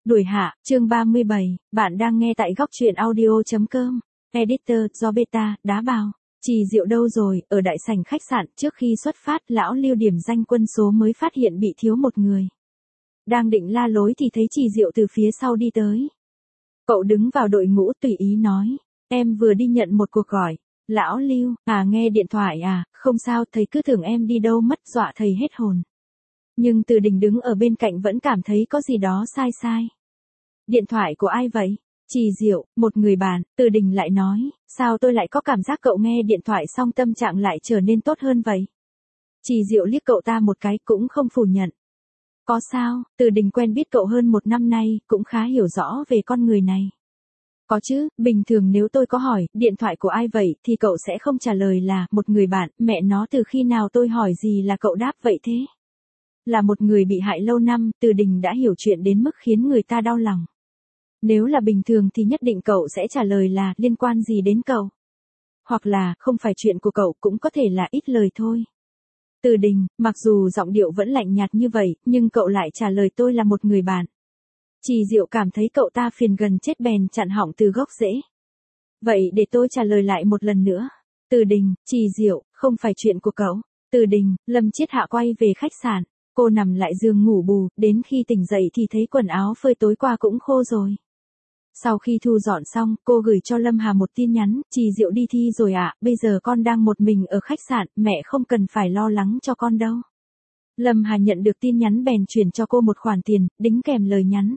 Đuổi hạ, chương 37, bạn đang nghe tại góc truyện audio.com. Editor, do beta, đá bào. Trì Diệu đâu rồi? Ở đại sảnh khách sạn, trước khi xuất phát, lão Lưu điểm danh quân số mới phát hiện bị thiếu một người. Đang định la lối thì thấy Trì Diệu từ phía sau đi tới. Cậu đứng vào đội ngũ tùy ý nói, em vừa đi nhận một cuộc gọi. Lão Lưu, nghe điện thoại à, không sao, thầy cứ tưởng em đi đâu mất, dọa thầy hết hồn. Nhưng Từ Đình đứng ở bên cạnh vẫn cảm thấy có gì đó sai sai. Điện thoại của ai vậy? Trì Diệu, một người bạn. Từ Đình lại nói, sao tôi lại có cảm giác cậu nghe điện thoại xong tâm trạng lại trở nên tốt hơn vậy? Trì Diệu liếc cậu ta một cái cũng không phủ nhận. Có sao? Từ Đình quen biết cậu hơn một năm nay, cũng khá hiểu rõ về con người này. Có chứ, bình thường nếu tôi có hỏi, điện thoại của ai vậy, thì cậu sẽ không trả lời là, một người bạn, mẹ nó từ khi nào tôi hỏi gì là cậu đáp vậy thế? Là một người bị hại lâu năm, Từ Đình đã hiểu chuyện đến mức khiến người ta đau lòng. Nếu là bình thường thì nhất định cậu sẽ trả lời là, liên quan gì đến cậu? Hoặc là, không phải chuyện của cậu, cũng có thể là ít lời thôi. Từ Đình, mặc dù giọng điệu vẫn lạnh nhạt như vậy, nhưng cậu lại trả lời tôi là một người bạn. Trì Diệu cảm thấy cậu ta phiền gần chết bèn chặn họng từ gốc rễ. Vậy để tôi trả lời lại một lần nữa. Từ Đình, Trì Diệu, không phải chuyện của cậu. Từ Đình, Lâm Chiết Hạ quay về khách sạn. Cô nằm lại giường ngủ bù, đến khi tỉnh dậy thì thấy quần áo phơi tối qua cũng khô rồi. Sau khi thu dọn xong, cô gửi cho Lâm Hà một tin nhắn, Trì Diệu đi thi rồi ạ, bây giờ con đang một mình ở khách sạn, mẹ không cần phải lo lắng cho con đâu. Lâm Hà nhận được tin nhắn bèn chuyển cho cô một khoản tiền, đính kèm lời nhắn.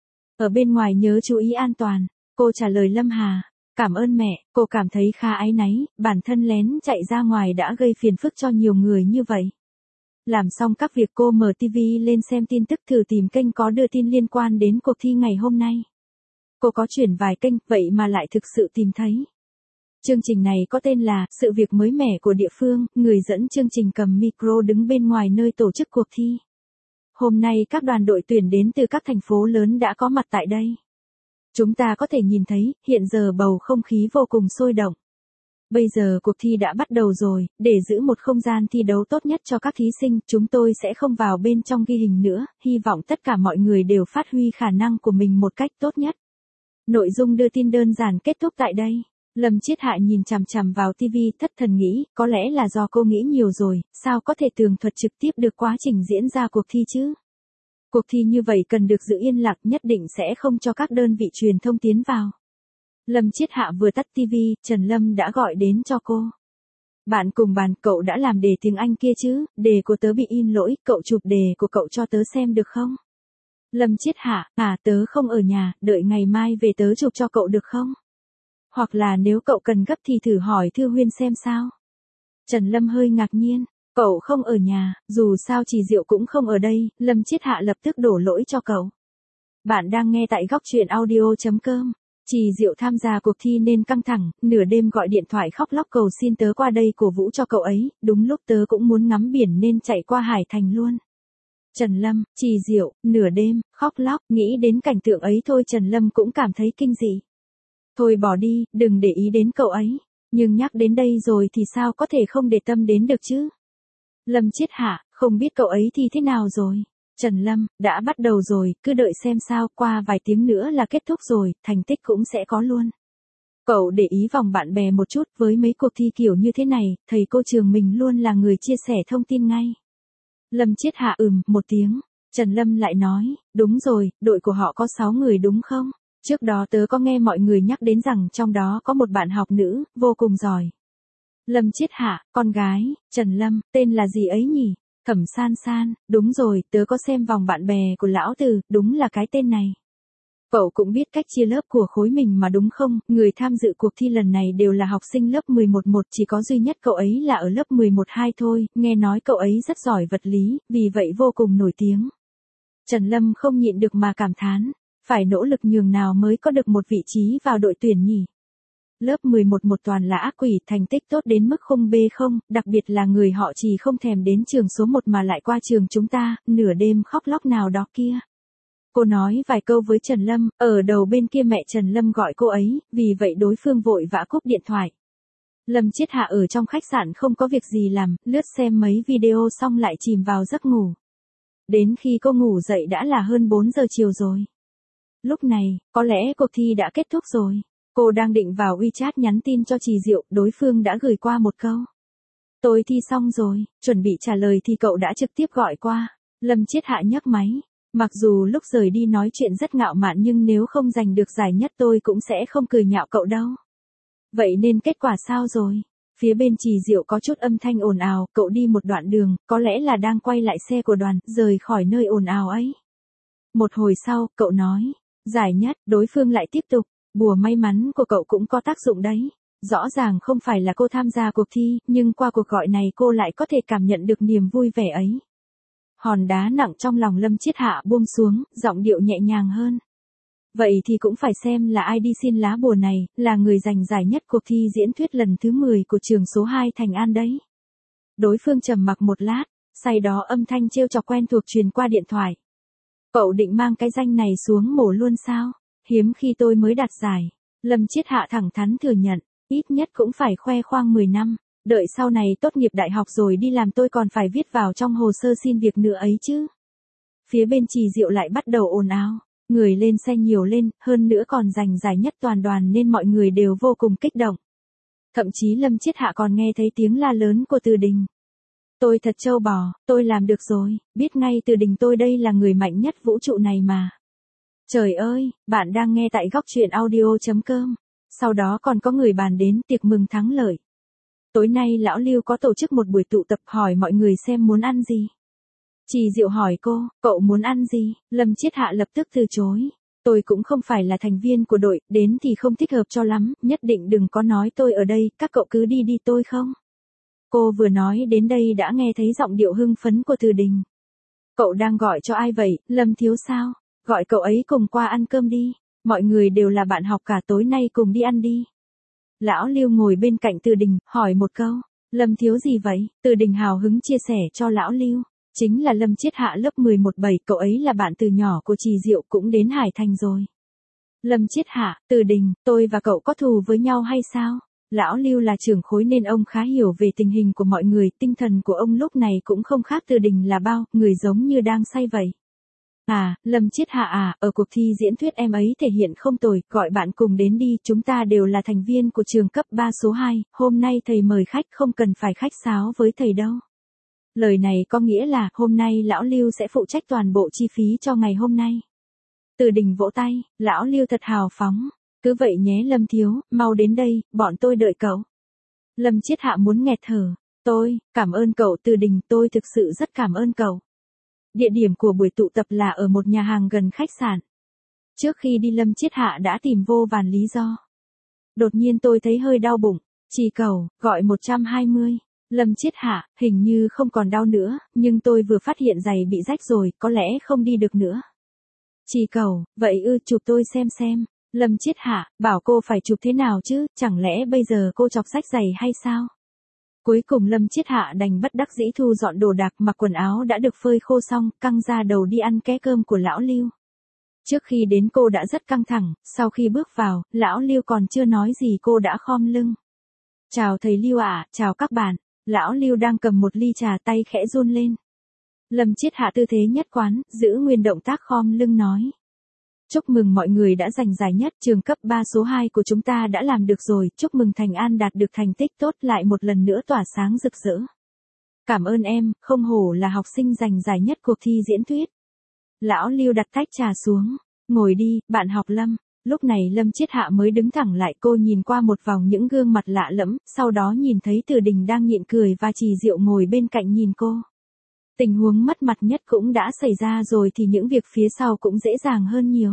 Ở bên ngoài nhớ chú ý an toàn. Cô trả lời Lâm Hà, cảm ơn mẹ, cô cảm thấy khá áy náy, bản thân lén chạy ra ngoài đã gây phiền phức cho nhiều người như vậy. Làm xong các việc cô mở TV lên xem tin tức thử tìm kênh có đưa tin liên quan đến cuộc thi ngày hôm nay. Cô có chuyển vài kênh, vậy mà lại thực sự tìm thấy. Chương trình này có tên là Sự việc mới mẻ của địa phương, người dẫn chương trình cầm micro đứng bên ngoài nơi tổ chức cuộc thi. Hôm nay các đoàn đội tuyển đến từ các thành phố lớn đã có mặt tại đây. Chúng ta có thể nhìn thấy, hiện giờ bầu không khí vô cùng sôi động. Bây giờ cuộc thi đã bắt đầu rồi, để giữ một không gian thi đấu tốt nhất cho các thí sinh, chúng tôi sẽ không vào bên trong ghi hình nữa, hy vọng tất cả mọi người đều phát huy khả năng của mình một cách tốt nhất. Nội dung đưa tin đơn giản kết thúc tại đây. Lâm Chiết Hạ nhìn chằm chằm vào TV thất thần nghĩ, có lẽ là do cô nghĩ nhiều rồi, sao có thể tường thuật trực tiếp được quá trình diễn ra cuộc thi chứ? Cuộc thi như vậy cần được giữ yên lặng, nhất định sẽ không cho các đơn vị truyền thông tiến vào. Lâm Chiết Hạ vừa tắt TV, Trần Lâm đã gọi đến cho cô. Bạn cùng bàn, cậu đã làm đề tiếng Anh kia chứ, đề của tớ bị in lỗi, cậu chụp đề của cậu cho tớ xem được không? Lâm Chiết Hạ, tớ không ở nhà, đợi ngày mai về tớ chụp cho cậu được không? Hoặc là nếu cậu cần gấp thì thử hỏi Thư Huyên xem sao? Trần Lâm hơi ngạc nhiên, cậu không ở nhà, dù sao Trì Diệu cũng không ở đây, Lâm Chiết Hạ lập tức đổ lỗi cho cậu. Bạn đang nghe tại góc truyện audio.com. Trì Diệu tham gia cuộc thi nên căng thẳng, nửa đêm gọi điện thoại khóc lóc cầu xin tớ qua đây cổ vũ cho cậu ấy, đúng lúc tớ cũng muốn ngắm biển nên chạy qua Hải Thành luôn. Trần Lâm, Trì Diệu, nửa đêm, khóc lóc, nghĩ đến cảnh tượng ấy thôi Trần Lâm cũng cảm thấy kinh dị. Thôi bỏ đi, đừng để ý đến cậu ấy, nhưng nhắc đến đây rồi thì sao có thể không để tâm đến được chứ? Lâm Chiết Hạ, không biết cậu ấy thì thế nào rồi? Trần Lâm, đã bắt đầu rồi, cứ đợi xem sao, qua vài tiếng nữa là kết thúc rồi, thành tích cũng sẽ có luôn. Cậu để ý vòng bạn bè một chút, với mấy cuộc thi kiểu như thế này, thầy cô trường mình luôn là người chia sẻ thông tin ngay. Lâm Chiết Hạ một tiếng, Trần Lâm lại nói, đúng rồi, đội của họ có 6 người đúng không? Trước đó tớ có nghe mọi người nhắc đến rằng trong đó có một bạn học nữ, vô cùng giỏi. Lâm Chiết Hạ, con gái, Trần Lâm, tên là gì ấy nhỉ? Thẩm San San, đúng rồi, tớ có xem vòng bạn bè của lão Từ, đúng là cái tên này. Cậu cũng biết cách chia lớp của khối mình mà đúng không? Người tham dự cuộc thi lần này đều là học sinh lớp 11-1, chỉ có duy nhất cậu ấy là ở lớp 11-2 thôi, nghe nói cậu ấy rất giỏi vật lý, vì vậy vô cùng nổi tiếng. Trần Lâm không nhịn được mà cảm thán, phải nỗ lực nhường nào mới có được một vị trí vào đội tuyển nhỉ? Lớp 11-1 toàn là ác quỷ, thành tích tốt đến mức không bê không, đặc biệt là người họ Trì không thèm đến trường số 1 mà lại qua trường chúng ta, nửa đêm khóc lóc nào đó kia. Cô nói vài câu với Trần Lâm, ở đầu bên kia mẹ Trần Lâm gọi cô ấy, vì vậy đối phương vội vã cúp điện thoại. Lâm Chiết Hạ ở trong khách sạn không có việc gì làm, lướt xem mấy video xong lại chìm vào giấc ngủ. Đến khi cô ngủ dậy đã là hơn 4 giờ chiều rồi. Lúc này, có lẽ cuộc thi đã kết thúc rồi. Cô đang định vào WeChat nhắn tin cho Trì Diệu, đối phương đã gửi qua một câu. Tôi thi xong rồi, chuẩn bị trả lời thì cậu đã trực tiếp gọi qua. Lâm Chiết Hạ nhấc máy. Mặc dù lúc rời đi nói chuyện rất ngạo mạn nhưng nếu không giành được giải nhất tôi cũng sẽ không cười nhạo cậu đâu. Vậy nên kết quả sao rồi? Phía bên Trì Diệu có chút âm thanh ồn ào, cậu đi một đoạn đường, có lẽ là đang quay lại xe của đoàn, rời khỏi nơi ồn ào ấy. Một hồi sau, cậu nói, giải nhất, đối phương lại tiếp tục, bùa may mắn của cậu cũng có tác dụng đấy. Rõ ràng không phải là cô tham gia cuộc thi, nhưng qua cuộc gọi này cô lại có thể cảm nhận được niềm vui vẻ ấy. Hòn đá nặng trong lòng Lâm Chiết Hạ buông xuống, giọng điệu nhẹ nhàng hơn. Vậy thì cũng phải xem là ai đi xin lá bùa này, là người giành giải nhất cuộc thi diễn thuyết lần thứ 10 của trường số 2 Thành An đấy. Đối phương trầm mặc một lát, sau đó âm thanh trêu chọc quen thuộc truyền qua điện thoại. Cậu định mang cái danh này xuống mổ luôn sao? Hiếm khi tôi mới đạt giải. Lâm Chiết Hạ thẳng thắn thừa nhận, ít nhất cũng phải khoe khoang 10 năm. Đợi sau này tốt nghiệp đại học rồi đi làm tôi còn phải viết vào trong hồ sơ xin việc nữa ấy chứ. Phía bên Trì Diệu lại bắt đầu ồn ào. Người lên xe nhiều lên, hơn nữa còn giành giải nhất toàn đoàn nên mọi người đều vô cùng kích động. Thậm chí Lâm Chiết Hạ còn nghe thấy tiếng la lớn của Từ Đình. Tôi thật trâu bò, tôi làm được rồi, biết ngay Từ Đình tôi đây là người mạnh nhất vũ trụ này mà. Trời ơi, bạn đang nghe tại góc truyện audio.com. Sau đó còn có người bàn đến tiệc mừng thắng lợi. Tối nay lão Lưu có tổ chức một buổi tụ tập hỏi mọi người xem muốn ăn gì. Trì Diệu hỏi cô, cậu muốn ăn gì? Lâm Chiết Hạ lập tức từ chối. Tôi cũng không phải là thành viên của đội, đến thì không thích hợp cho lắm, nhất định đừng có nói tôi ở đây, các cậu cứ đi đi tôi không. Cô vừa nói đến đây đã nghe thấy giọng điệu hưng phấn của Từ Đình. Cậu đang gọi cho ai vậy, Lâm thiếu sao? Gọi cậu ấy cùng qua ăn cơm đi, mọi người đều là bạn học cả tối nay cùng đi ăn đi. Lão Lưu ngồi bên cạnh Từ Đình, hỏi một câu, Lâm thiếu gì vậy? Từ Đình hào hứng chia sẻ cho lão Lưu. Chính là Lâm Chiết Hạ lớp 11-7, cậu ấy là bạn từ nhỏ của Trì Diệu cũng đến Hải Thành rồi. Lâm Chiết Hạ, Từ Đình, tôi và cậu có thù với nhau hay sao? Lão Lưu là trưởng khối nên ông khá hiểu về tình hình của mọi người, tinh thần của ông lúc này cũng không khác Từ Đình là bao, người giống như đang say vậy. À, Lâm Chiết Hạ à, ở cuộc thi diễn thuyết em ấy thể hiện không tồi, gọi bạn cùng đến đi, chúng ta đều là thành viên của trường cấp 3 số 2, hôm nay thầy mời khách không cần phải khách sáo với thầy đâu. Lời này có nghĩa là hôm nay lão Lưu sẽ phụ trách toàn bộ chi phí cho ngày hôm nay. Từ Đình vỗ tay, lão Lưu thật hào phóng. Cứ vậy nhé Lâm thiếu, mau đến đây, bọn tôi đợi cậu. Lâm Chiết Hạ muốn nghẹt thở. Cảm ơn cậu Từ Đình, tôi thực sự rất cảm ơn cậu. Địa điểm của buổi tụ tập là ở một nhà hàng gần khách sạn. Trước khi đi Lâm Chiết Hạ đã tìm vô vàn lý do. Đột nhiên tôi thấy hơi đau bụng. Trì cầu, gọi 120. Lâm Chiết Hạ, hình như không còn đau nữa, nhưng tôi vừa phát hiện giày bị rách rồi, có lẽ không đi được nữa. Trì cầu, vậy chụp tôi xem. Lâm Chiết Hạ, bảo cô phải chụp thế nào chứ, chẳng lẽ bây giờ cô chọc rách giày hay sao? Cuối cùng Lâm Chiết Hạ đành bất đắc dĩ thu dọn đồ đạc, mặc quần áo đã được phơi khô xong, căng ra đầu đi ăn ké cơm của lão Lưu. Trước khi đến cô đã rất căng thẳng, sau khi bước vào, lão Lưu còn chưa nói gì cô đã khom lưng. Chào thầy Lưu ạ, chào các bạn. Lão Lưu đang cầm một ly trà, tay khẽ run lên. Lâm Chiết Hạ tư thế nhất quán, giữ nguyên động tác khom lưng nói. Chúc mừng mọi người đã giành giải nhất, trường cấp 3 số 2 của chúng ta đã làm được rồi, chúc mừng Thành An đạt được thành tích tốt, lại một lần nữa tỏa sáng rực rỡ. Cảm ơn em, không hổ là học sinh giành giải nhất cuộc thi diễn thuyết. Lão Lưu đặt tách trà xuống, ngồi đi, bạn học Lâm. Lúc này Lâm Chiết Hạ mới đứng thẳng lại, cô nhìn qua một vòng những gương mặt lạ lẫm, sau đó nhìn thấy Từ Đình đang nhịn cười và Trì Diệu ngồi bên cạnh nhìn cô. Tình huống mất mặt nhất cũng đã xảy ra rồi thì những việc phía sau cũng dễ dàng hơn nhiều.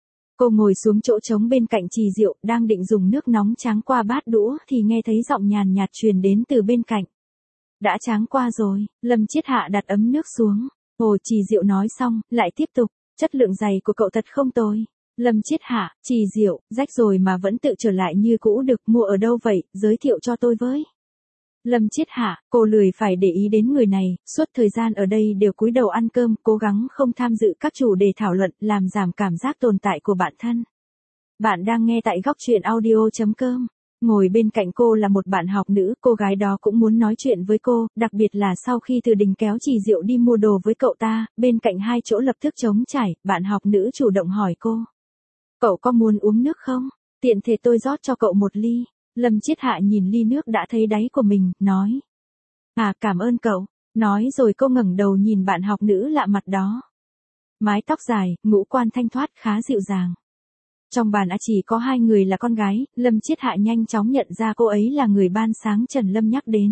Cô ngồi xuống chỗ trống bên cạnh Trì Diệu, đang định dùng nước nóng tráng qua bát đũa thì nghe thấy giọng nhàn nhạt truyền đến từ bên cạnh. Đã tráng qua rồi, Lâm Chiết Hạ đặt ấm nước xuống. Ồ, Trì Diệu nói xong, lại tiếp tục, chất lượng giày của cậu thật không tồi. Lâm Chiết Hạ, Trì Diệu, rách rồi mà vẫn tự trở lại như cũ được, mua ở đâu vậy, giới thiệu cho tôi với. Lâm Chiết Hạ, cô lười phải để ý đến người này, suốt thời gian ở đây đều cúi đầu ăn cơm, cố gắng không tham dự các chủ đề thảo luận, làm giảm cảm giác tồn tại của bản thân. Bạn đang nghe tại góc truyện audio.com. Ngồi bên cạnh cô là một bạn học nữ, cô gái đó cũng muốn nói chuyện với cô, đặc biệt là sau khi Từ Đình kéo Trì Diệu đi mua đồ với cậu ta, bên cạnh hai chỗ lập tức trống trải, bạn học nữ chủ động hỏi cô. Cậu có muốn uống nước không? Tiện thể tôi rót cho cậu một ly. Lâm Chiết Hạ nhìn ly nước đã thấy đáy của mình, nói. À, cảm ơn cậu. Nói rồi cô ngẩng đầu nhìn bạn học nữ lạ mặt đó. Mái tóc dài, ngũ quan thanh thoát khá dịu dàng. Trong bàn chỉ có hai người là con gái, Lâm Chiết Hạ nhanh chóng nhận ra cô ấy là người ban sáng Trần Lâm nhắc đến.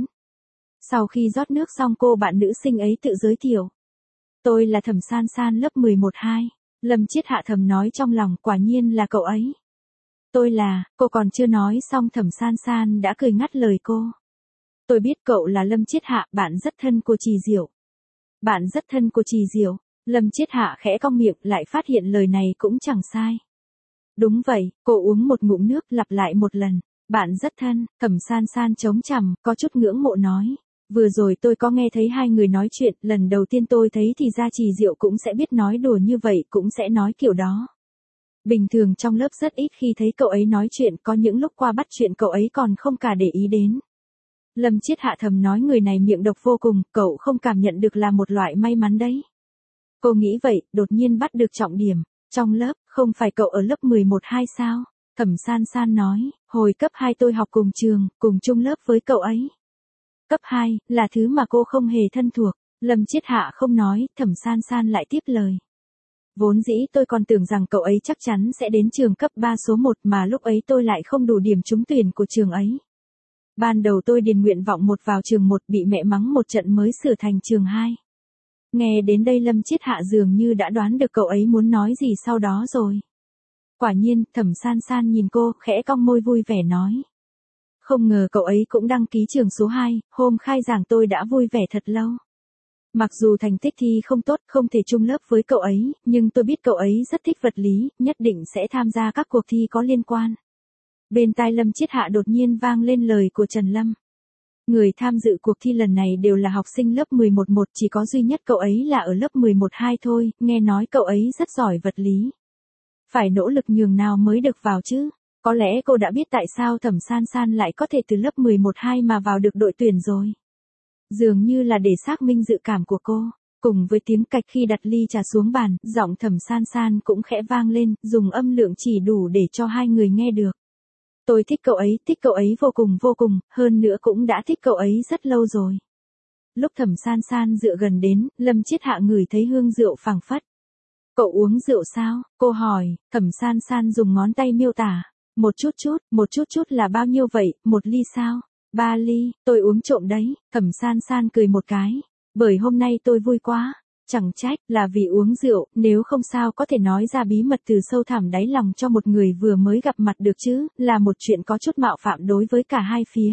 Sau khi rót nước xong cô bạn nữ sinh ấy tự giới thiệu. Tôi là Thẩm San San lớp 11-2. Lâm Chiết Hạ thầm nói trong lòng, quả nhiên là cậu ấy. Tôi là, cô còn chưa nói xong Thẩm San San đã cười ngắt lời cô. Tôi biết cậu là Lâm Chiết Hạ, bạn rất thân của Trì Diệu. Bạn rất thân của Trì Diệu. Lâm Chiết Hạ khẽ cong miệng lại phát hiện lời này cũng chẳng sai. Đúng vậy, cô uống một ngụm nước lặp lại một lần. Bạn rất thân, Thẩm San San chống cằm, có chút ngưỡng mộ nói. Vừa rồi tôi có nghe thấy hai người nói chuyện, lần đầu tiên tôi thấy thì ra Trì Diệu cũng sẽ biết nói đùa như vậy, cũng sẽ nói kiểu đó. Bình thường trong lớp rất ít khi thấy cậu ấy nói chuyện, có những lúc qua bắt chuyện cậu ấy còn không cả để ý đến. Lâm Chiết Hạ thầm nói người này miệng độc vô cùng, cậu không cảm nhận được là một loại may mắn đấy. Cô nghĩ vậy, đột nhiên bắt được trọng điểm. Trong lớp, không phải cậu ở lớp 11-2 sao? Thẩm San San nói, hồi cấp 2 tôi học cùng trường, cùng chung lớp với cậu ấy. Cấp 2, là thứ mà cô không hề thân thuộc. Lâm Chiết Hạ không nói, Thẩm San San lại tiếp lời. Vốn dĩ tôi còn tưởng rằng cậu ấy chắc chắn sẽ đến trường cấp 3 số 1 mà lúc ấy tôi lại không đủ điểm trúng tuyển của trường ấy. Ban đầu tôi điền nguyện vọng 1 vào trường 1 bị mẹ mắng một trận mới sửa thành trường 2. Nghe đến đây Lâm Chiết Hạ dường như đã đoán được cậu ấy muốn nói gì sau đó rồi. Quả nhiên, Thẩm San San nhìn cô, khẽ cong môi vui vẻ nói. Không ngờ cậu ấy cũng đăng ký trường số 2, hôm khai giảng tôi đã vui vẻ thật lâu. Mặc dù thành tích thi không tốt, không thể chung lớp với cậu ấy, nhưng tôi biết cậu ấy rất thích vật lý, nhất định sẽ tham gia các cuộc thi có liên quan. Bên tai Lâm Chiết Hạ đột nhiên vang lên lời của Trần Lâm. Người tham dự cuộc thi lần này đều là học sinh lớp 11-1, chỉ có duy nhất cậu ấy là ở lớp 11-2 thôi, nghe nói cậu ấy rất giỏi vật lý. Phải nỗ lực nhường nào mới được vào chứ. Có lẽ cô đã biết tại sao Thẩm San San lại có thể từ lớp 11-2 mà vào được đội tuyển rồi. Dường như là để xác minh dự cảm của cô. Cùng với tiếng cạch khi đặt ly trà xuống bàn, giọng Thẩm San San cũng khẽ vang lên, dùng âm lượng chỉ đủ để cho hai người nghe được. Tôi thích cậu ấy vô cùng, hơn nữa cũng đã thích cậu ấy rất lâu rồi. Lúc Thẩm San San dựa gần đến, Lâm Chiết Hạ ngửi thấy hương rượu phảng phất. Cậu uống rượu sao? Cô hỏi, Thẩm San San dùng ngón tay miêu tả. Một chút chút là bao nhiêu vậy, 1 ly sao? 3 ly, tôi uống trộm đấy. Thẩm San San cười một cái. Bởi hôm nay tôi vui quá. Chẳng trách, là vì uống rượu, nếu không sao có thể nói ra bí mật từ sâu thẳm đáy lòng cho một người vừa mới gặp mặt được chứ, là một chuyện có chút mạo phạm đối với cả hai phía.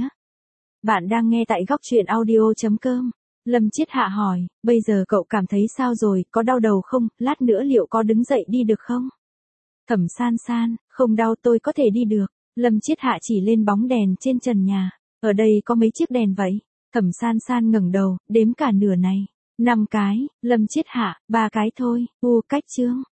Bạn đang nghe tại góc truyện audio.com. Lâm Chiết Hạ hỏi, bây giờ cậu cảm thấy sao rồi, có đau đầu không, lát nữa liệu có đứng dậy đi được không? Thẩm San San, không đau, tôi có thể đi được. Lâm Chiết Hạ chỉ lên bóng đèn trên trần nhà. Ở đây có mấy chiếc đèn vậy? Thẩm San San ngẩng đầu, đếm cả nửa này. 5 cái, Lâm Chiết Hạ, 3 cái thôi, cách chương.